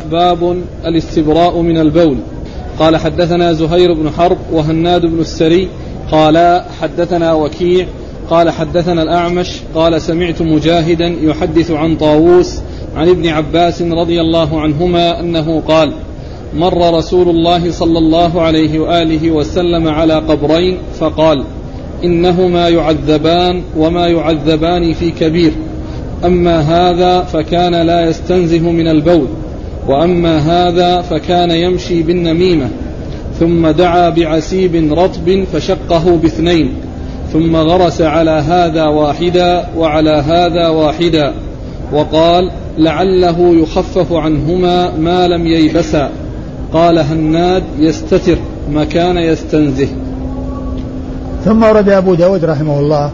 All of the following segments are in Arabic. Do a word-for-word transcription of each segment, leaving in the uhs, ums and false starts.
باب الاستبراء من البول. قال حدثنا زهير بن حرب وهناد بن السري قال حدثنا وكيع قال حدثنا الأعمش قال سمعت مجاهدا يحدث عن طاووس عن ابن عباس رضي الله عنهما أنه قال مر رسول الله صلى الله عليه وآله وسلم على قبرين فقال إنهما يعذبان وما يعذبان في كبير، أما هذا فكان لا يستنزه من البول، وأما هذا فكان يمشي بالنميمة، ثم دعا بعسيب رطب فشقه باثنين، ثم غرس على هذا واحدا وعلى هذا واحدا، وقال لعله يخفف عنهما ما لم ييبسا. قال هناد يستتر مكان يستنزه. ثم ورد أبو داود رحمه الله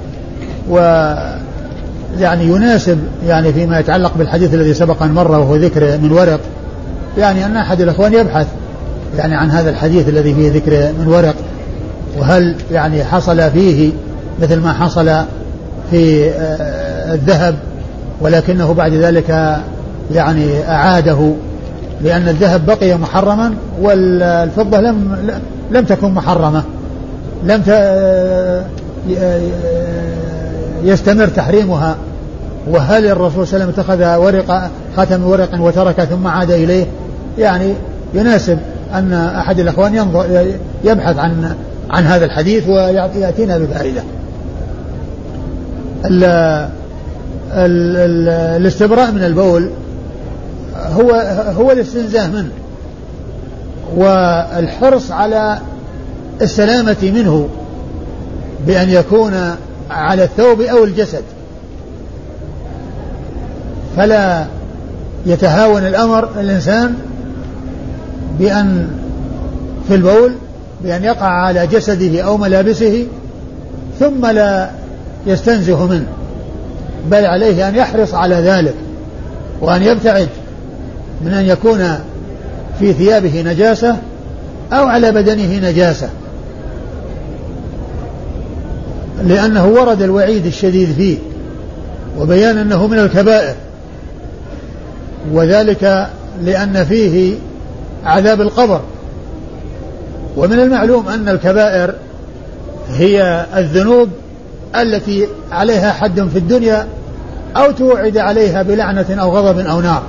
ويعني يناسب يعني فيما يتعلق بالحديث الذي سبق أن مر وهو ذكر من ورق، يعني أن أحد الأخوان يبحث يعني عن هذا الحديث الذي فيه ذكر من ورق، وهل يعني حصل فيه مثل ما حصل في الذهب ولكنه بعد ذلك يعني أعاده، لأن الذهب بقي محرما والفضة لم لم تكن محرمة، لم يستمر تحريمها. وهل الرسول صلى الله عليه وسلم اتخذ ورق خاتم ورق وترك ثم عاد إليه؟ يعني يناسب أن أحد الأخوان ينظر يبحث عن عن هذا الحديث ويأتينا بفائدة. الاستبراء من البول هو هو الاستنزاه منه والحرص على السلامة منه بأن يكون على الثوب أو الجسد، فلا يتهاون الأمر الإنسان بأن في البول بأن يقع على جسده أو ملابسه ثم لا يستنزه منه، بل عليه أن يحرص على ذلك وأن يبتعد من أن يكون في ثيابه نجاسة أو على بدنه نجاسة، لأنه ورد الوعيد الشديد فيه وبيان أنه من الكبائر، وذلك لأن فيه عذاب القبر. ومن المعلوم أن الكبائر هي الذنوب التي عليها حد في الدنيا أو توعد عليها بلعنة أو غضب أو نار،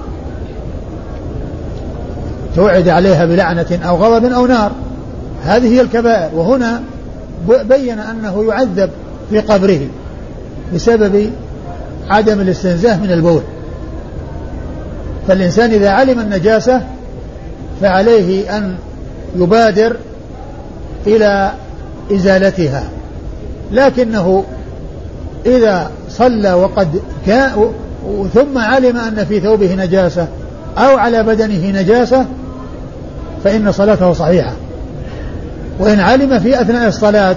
توعد عليها بلعنة أو غضب أو نار، هذه هي الكبائر. وهنا بين أنه يعذب في قبره بسبب عدم الاستنزاه من البول. فالإنسان إذا علم النجاسة فعليه أن يبادر إلى إزالتها، لكنه إذا صلى وقد كان ثم علم أن في ثوبه نجاسة أو على بدنه نجاسة فإن صلاته صحيحة. وإن علم في أثناء الصلاة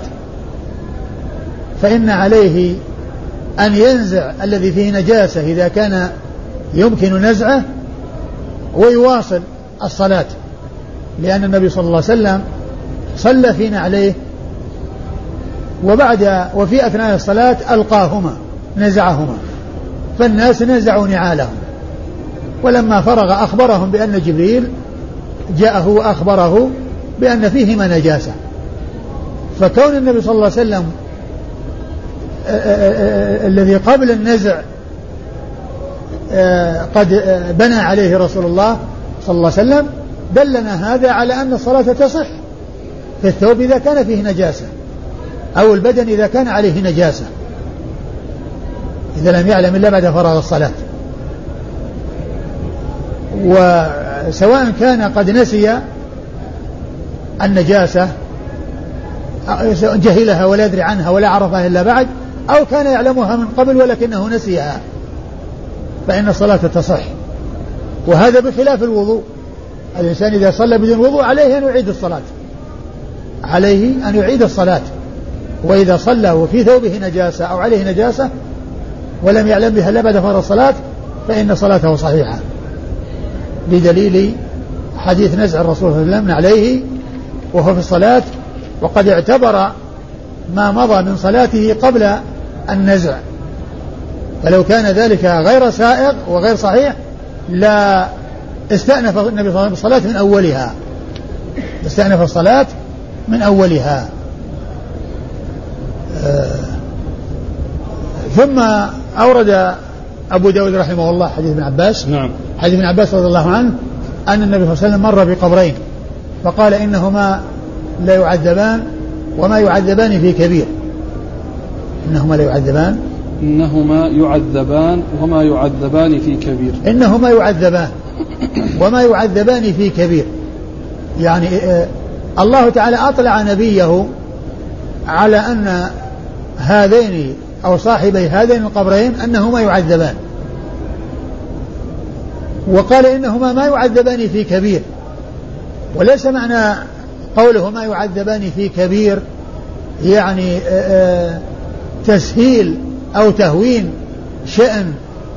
فإن عليه أن ينزع الذي فيه نجاسة إذا كان يمكن نزعه ويواصل الصلاة، لأن النبي صلى الله عليه وسلم صلى في نعليه وبعد وفي أثناء الصلاة ألقاهما نزعهما، فالناس نزعوا نعالهم، ولما فرغ أخبرهم بأن جبريل جاءه وأخبره بأن فيهما نجاسة. فكون النبي صلى الله عليه وسلم الذي قبل النزع قد بنى عليه رسول الله صلى الله عليه وسلم دلنا هذا على أن الصلاة تصح في الثوب إذا كان فيه نجاسة أو البدن إذا كان عليه نجاسة، إذا لم يعلم إلا بعد فراغ الصلاة. وسواء كان قد نسي النجاسة جهلها ولا يدري عنها ولا عرفها إلا بعد، أو كان يعلمها من قبل ولكنه نسيها، فإن الصلاة تصح. وهذا بخلاف الوضوء، الإنسان إذا صلى بدون وضوء عليه أن يعيد الصلاة، عليه أن يعيد الصلاة. وإذا صلى وفي ثوبه نجاسة أو عليه نجاسة ولم يعلم بها إلا بعد فرض الصلاة فإن صلاته صحيحة، بدليل حديث نزع الرسول صلى الله عليه وسلم عليه وهو في الصلاة، وقد اعتبر ما مضى من صلاته قبل النزع، فلو كان ذلك غير سائغ وغير صحيح لا استأنف النبي صلى الله عليه وسلم بالصلاة من أولها استأنف الصلاة من أولها. آه ثم أورد أبو داود رحمه الله حديث ابن عباس نعم. حديث ابن عباس رضي الله عنه أن النبي صلى الله عليه وسلم مر بقبرين فقال إنهما لا يعذبان وما يعذبان في كبير إنهما لا يعذبان إنهما يعذبان وما يعذبان في كبير إنهما يعذبان وما يعذبان في كبير. يعني الله تعالى أطلع نبيه على أن هذين أو صاحبي هذين القبرين أنهما يعذبان وقال إنهما ما يعذبان في كبير. وليس معنى قوله ما يعذبان في كبير يعني تسهيل أو تهوين شأن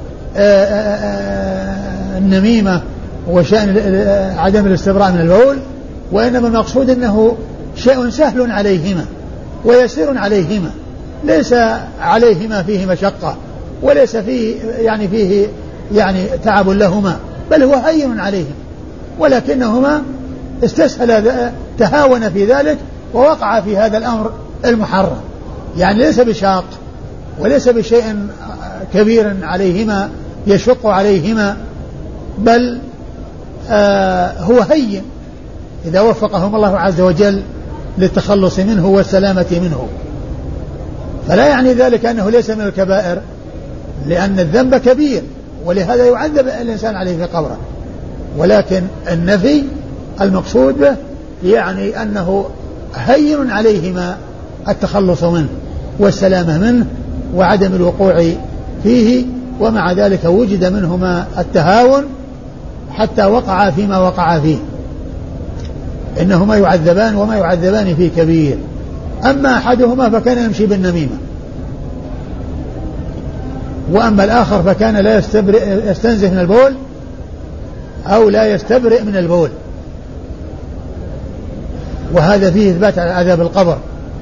النميمة وشأن عدم الاستبراء من البول، وإنما المقصود أنه شيء سهل عليهما ويسير عليهما، ليس عليهما فيه مشقة وليس فيه يعني فيه يعني تعب لهما، بل هو هين عليهم، ولكنهما استسهل تهاون في ذلك ووقع في هذا الأمر المحرم. يعني ليس بشاق وليس بشيء كبير عليهما يشق عليهما، بل آه هو هين إذا وفقهم الله عز وجل للتخلص منه والسلامة منه. فلا يعني ذلك أنه ليس من الكبائر، لأن الذنب كبير ولهذا يعذب الإنسان عليه في قبره، ولكن النفي المقصود به يعني أنه هين عليهما التخلص منه والسلامة منه وعدم الوقوع فيه، ومع ذلك وجد منهما التهاون حتى وقع فيما وقع فيه. إنهما يعذبان وما يعذبان في كبير. أما أحدهما فكان يمشي بالنميمة، وأما الآخر فكان لا يستنزه من البول أو لا يستبرئ من البول، وهذا فيه إثبات على عذاب القبر،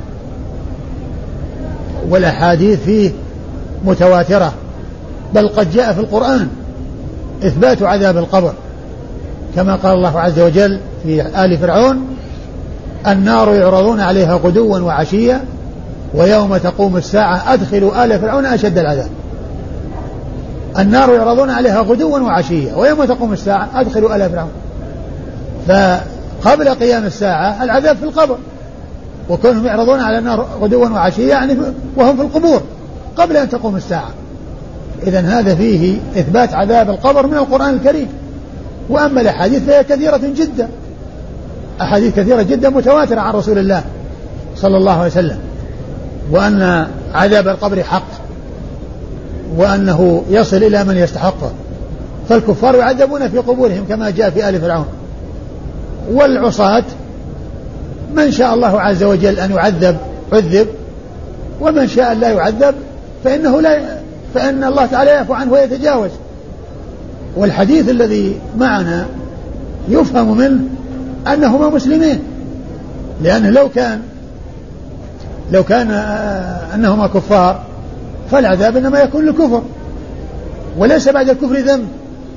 والأحاديث فيه متواترة، بل قد جاء في القرآن إثبات عذاب القبر، كما قال الله عز وجل في آل فرعون: النار يعرضون عليها غدوا وعشيا ويوم تقوم الساعة أدخلوا آل فرعون أشد العذاب. النار يعرضون عليها غدوا وعشيا ويوم تقوم الساعة أدخلوا آل فرعون. فقبل قيام الساعة العذاب في القبر، وكونهم يعرضون على النار غدوا وعشيا يعني وهم في القبور قبل أن تقوم الساعة. إذن هذا فيه إثبات عذاب القبر من القرآن الكريم. وأما الأحاديث فهي كثيرة جدا، أحاديث كثيرة جدا متواترة عن رسول الله صلى الله عليه وسلم، وأن عذاب القبر حق وأنه يصل إلى من يستحقه. فالكفار يعذبون في قبورهم كما جاء في آل فرعون، والعصاة من شاء الله عز وجل أن يعذب عذب، ومن شاء لا يعذب فإنه لا فإن الله تعالى يعفو عنه ويتجاوز. والحديث الذي معنا يفهم منه أنهما مسلمين، لأنه لو كان لو كان أنهما كفار فالعذاب إنما يكون للكفر وليس بعد الكفر ذنب.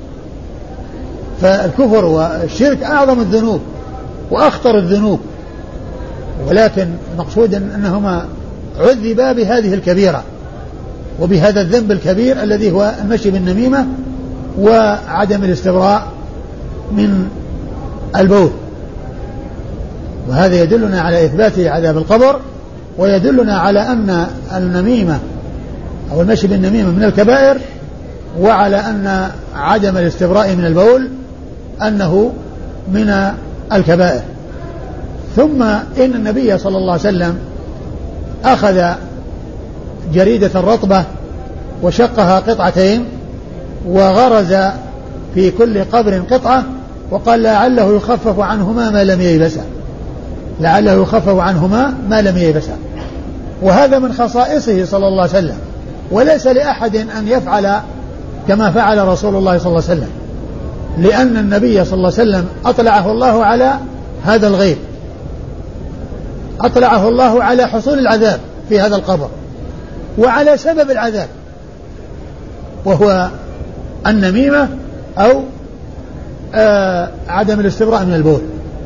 فالكفر والشرك أعظم الذنوب وأخطر الذنوب، ولكن المقصود أنهما عذبا بهذه الكبيرة وبهذا الذنب الكبير الذي هو المشي بالنميمة وعدم الاستبراء من البول. وهذا يدلنا على إثبات عذاب القبر، ويدلنا على أن النميمة أو المشي بالنميمة من الكبائر، وعلى أن عدم الاستبراء من البول أنه من الكبائر. ثم إن النبي صلى الله عليه وسلم أخذ جريدة رطبة وشقها قطعتين وغرز في كل قبر قطعة، وقال لعله يخفف عنهما ما لم ييبسا، لعله يخفف عنهما ما لم ييبسا. وهذا من خصائصه صلى الله عليه وسلم، وليس لأحد أن يفعل كما فعل رسول الله صلى الله عليه وسلم، لأن النبي صلى الله عليه وسلم أطلعه الله على هذا الغيب، أطلعه الله على حصول العذاب في هذا القبر وعلى سبب العذاب، وهو النميمة أو آه عدم الاستبراء من البول.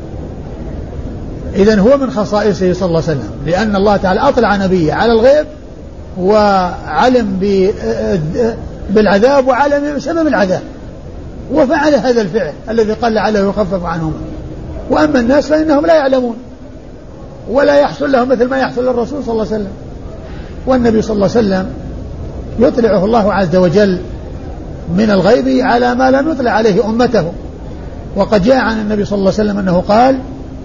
إذن هو من خصائصه صلى الله عليه وسلم، لأن الله تعالى أطلع نبيه على الغيب وعلم بالعذاب وعلم سبب العذاب وفعل هذا الفعل الذي قال لعله يخفف عنهم. وأما الناس فإنهم لا يعلمون ولا يحصل لهم مثل ما يحصل للرسول صلى الله عليه وسلم. والنبي صلى الله عليه وسلم يطلعه الله عز وجل من الغيب على ما لم يطلع عليه أمته. وقد جاء عن النبي صلى الله عليه وسلم أنه قال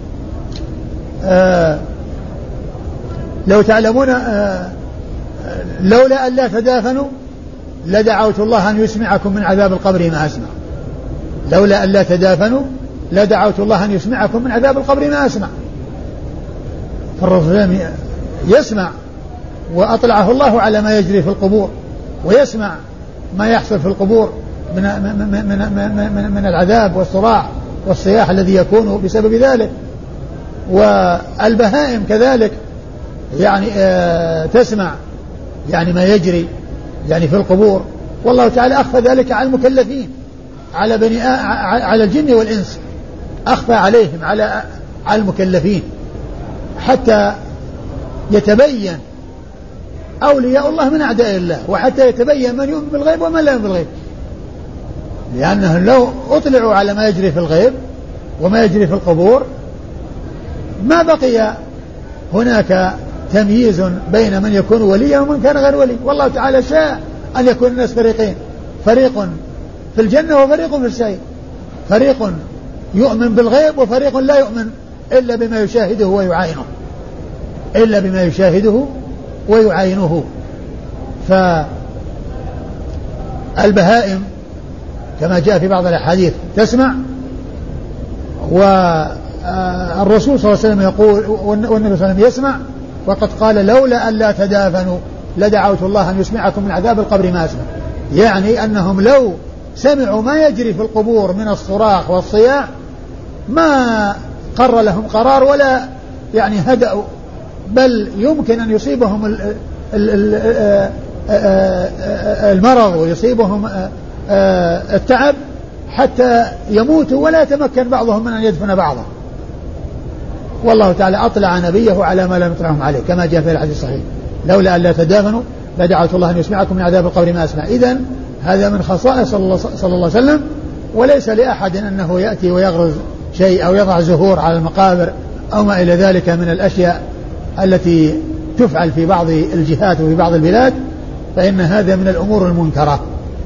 آه لو تعلمون آه لولا أن لا تدافنوا لدعوت الله أن يسمعكم من عذاب القبر ما أسمع. لولا أن لا تدافنوا لدعوت الله أن يسمعكم من عذاب القبر ما أسمع. فالرسول يسمع وأطلعه الله على ما يجري في القبور ويسمع ما يحصل في القبور من, من, من, من, من, من العذاب والصراع والصياح الذي يكون بسبب ذلك. والبهائم كذلك يعني آه تسمع يعني ما يجري يعني في القبور. والله تعالى أخفى ذلك على المكلفين على بني آ... على الجن والإنس، أخفى عليهم على على المكلفين حتى يتبين أولياء الله من أعداء الله، وحتى يتبين من يؤمن بالغيب ومن لا يؤمن بالغيب. لأنه لو أطلعوا على ما يجري في الغيب وما يجري في القبور ما بقي هناك تمييز بين من يكون وليا ومن كان غير ولي. والله تعالى شاء أن يكون الناس فريقين، فريق في الجنة وفريق في السعير، فريق يؤمن بالغيب وفريق لا يؤمن إلا بما يشاهده ويعاينه إلا بما يشاهده ويعاينه. فالبهائم كما جاء في بعض الأحاديث تسمع، والرسول صلى الله عليه وسلم يقول والنبي صلى الله عليه وسلم يسمع، وقد قال لولا أن لا تدافنوا لدعوت الله أن يسمعكم من عذاب القبر ما أسمع. يعني أنهم لو سمعوا ما يجري في القبور من الصراخ والصياح ما قر لهم قرار ولا يعني هدأوا، بل يمكن أن يصيبهم المرض ويصيبهم التعب حتى يموتوا ولا يتمكن بعضهم من أن يدفن بعضا. والله تعالى أطلع نبيه على ما لم يطلعهم عليه كما جاء في الحديث الصحيح لولا أن لا تدافنوا لدعوت الله أن يسمعكم من عذاب القبر ما أسمع. إذن هذا من خصائص صلى الله عليه وسلم، وليس لأحد أنه يأتي ويغرز شيء أو يضع زهور على المقابر أو ما إلى ذلك من الأشياء التي تفعل في بعض الجهات وفي بعض البلاد، فإن هذا من الأمور المنكرة.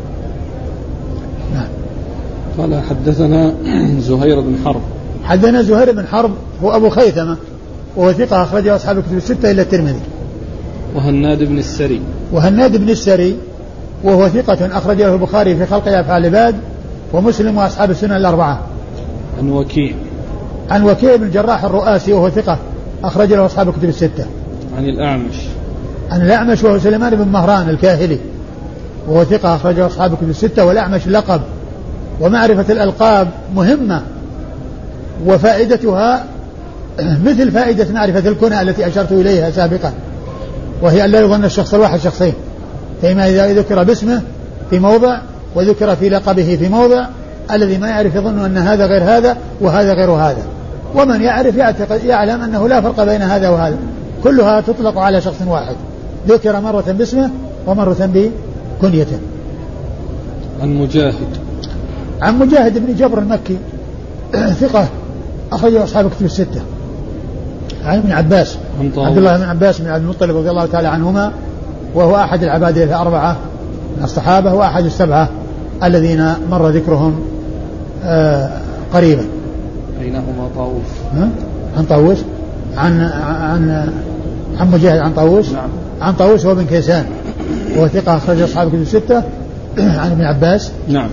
نعم. قال حدثنا زهير بن حرب. حدثنا زهير بن حرب هو أبو خيثمة وهو ثقة أخرجه أصحاب الكتب الستة إلا الترمذي. وهناد بن السري. وهناد بن السري وهو ثقة أخرج له البخاري في خلق أفعال العباد ومسلم وأصحاب السنن الأربعة. عن وكيع. عن وكيع بن الجراح الرؤاسي وهو ثقة أخرج له أصحاب الكتب الستة. عن الأعمش. عن الأعمش وهو سليمان بن مهران الكاهلي وهو ثقة أخرجه أصحاب الكتب الستة. والأعمش لقب، ومعرفة الألقاب مهمة وفائدتها مثل فائدة معرفة الكنى التي أشرت إليها سابقا، وهي أن لا يظن الشخص الواحد شخصين، فيما إذا ذكر باسمه في موضع وذكر في لقبه في موضع الذي ما يعرف يظن أن هذا غير هذا وهذا غير هذا، ومن يعرف يعتقد يعلم أنه لا فرق بين هذا وهذا، كلها تطلق على شخص واحد ذكر مرة باسمه ومرة بكنيته. عن مجاهد. عن مجاهد بن جبر المكي ثقة أخرجه أصحاب الكتب الستة. عن ابن عباس عبد الله بن عباس بن عبد المطلب رضي الله تعالى عنهما، وهو أحد العباد الأربعة من الصحابة وأحد السبعة الذين مر ذكرهم آه قريبا. بينهما طاووس. عن طاووس عن عن عن مجاهد عن طاووس. نعم. عن طاووس هو بن كيسان وهو ثقة أخرج أصحاب الكتب الستة. عن ابن عباس. نعم.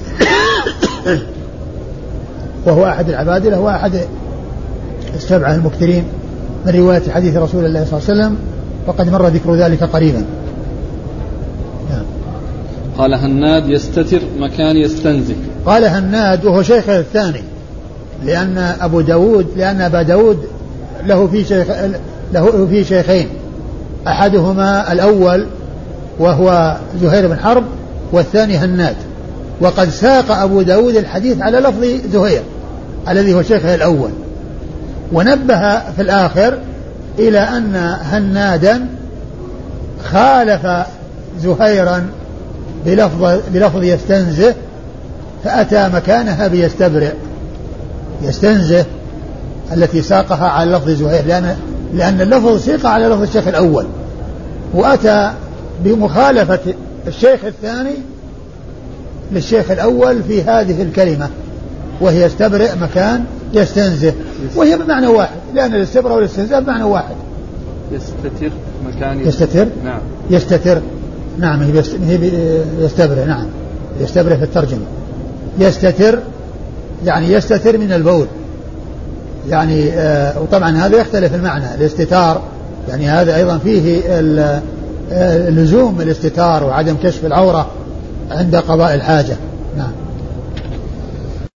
وهو أحد العبادلة وأحد السبعة المكثرين من رواية حديث رسول الله صلى الله عليه وسلم، وقد مر ذكر ذلك قريبا. نعم. قال هناد يستتر مكان يستنزف. قال هناد وهو شيخ الثاني، لأن أبو داود لأن أبا داود له في شيخ له في شيخين، أحدهما الأول وهو زهير بن حرب والثاني هناد، وقد ساق أبو داود الحديث على لفظ زهير الذي هو شيخه الأول، ونبه في الآخر إلى أن هنادا خالف زهيرا بلفظ, بلفظ يستنزه، فأتى مكانها بيستبرئ، يستنزه التي ساقها على لفظ زهير، لأن, لأن اللفظ سيق على لفظ الشيخ الأول، وأتى بمخالفة الشيخ الثاني للشيخ الأول في هذه الكلمة، وهي يستبرئ مكان يستنزه، وهي بمعنى واحد، لأن الاستبراء والاستنزاه بمعنى واحد. يستتر مكان يستتر نعم يستتر نعم هي يستبرئ نعم يستبرئ في الترجمة. يستتر يعني يستتر من البول يعني آه وطبعا هذا يختلف المعنى. الاستتار يعني هذا أيضا فيه لزوم الاستتار وعدم كشف العورة عند قضاء الحاجة.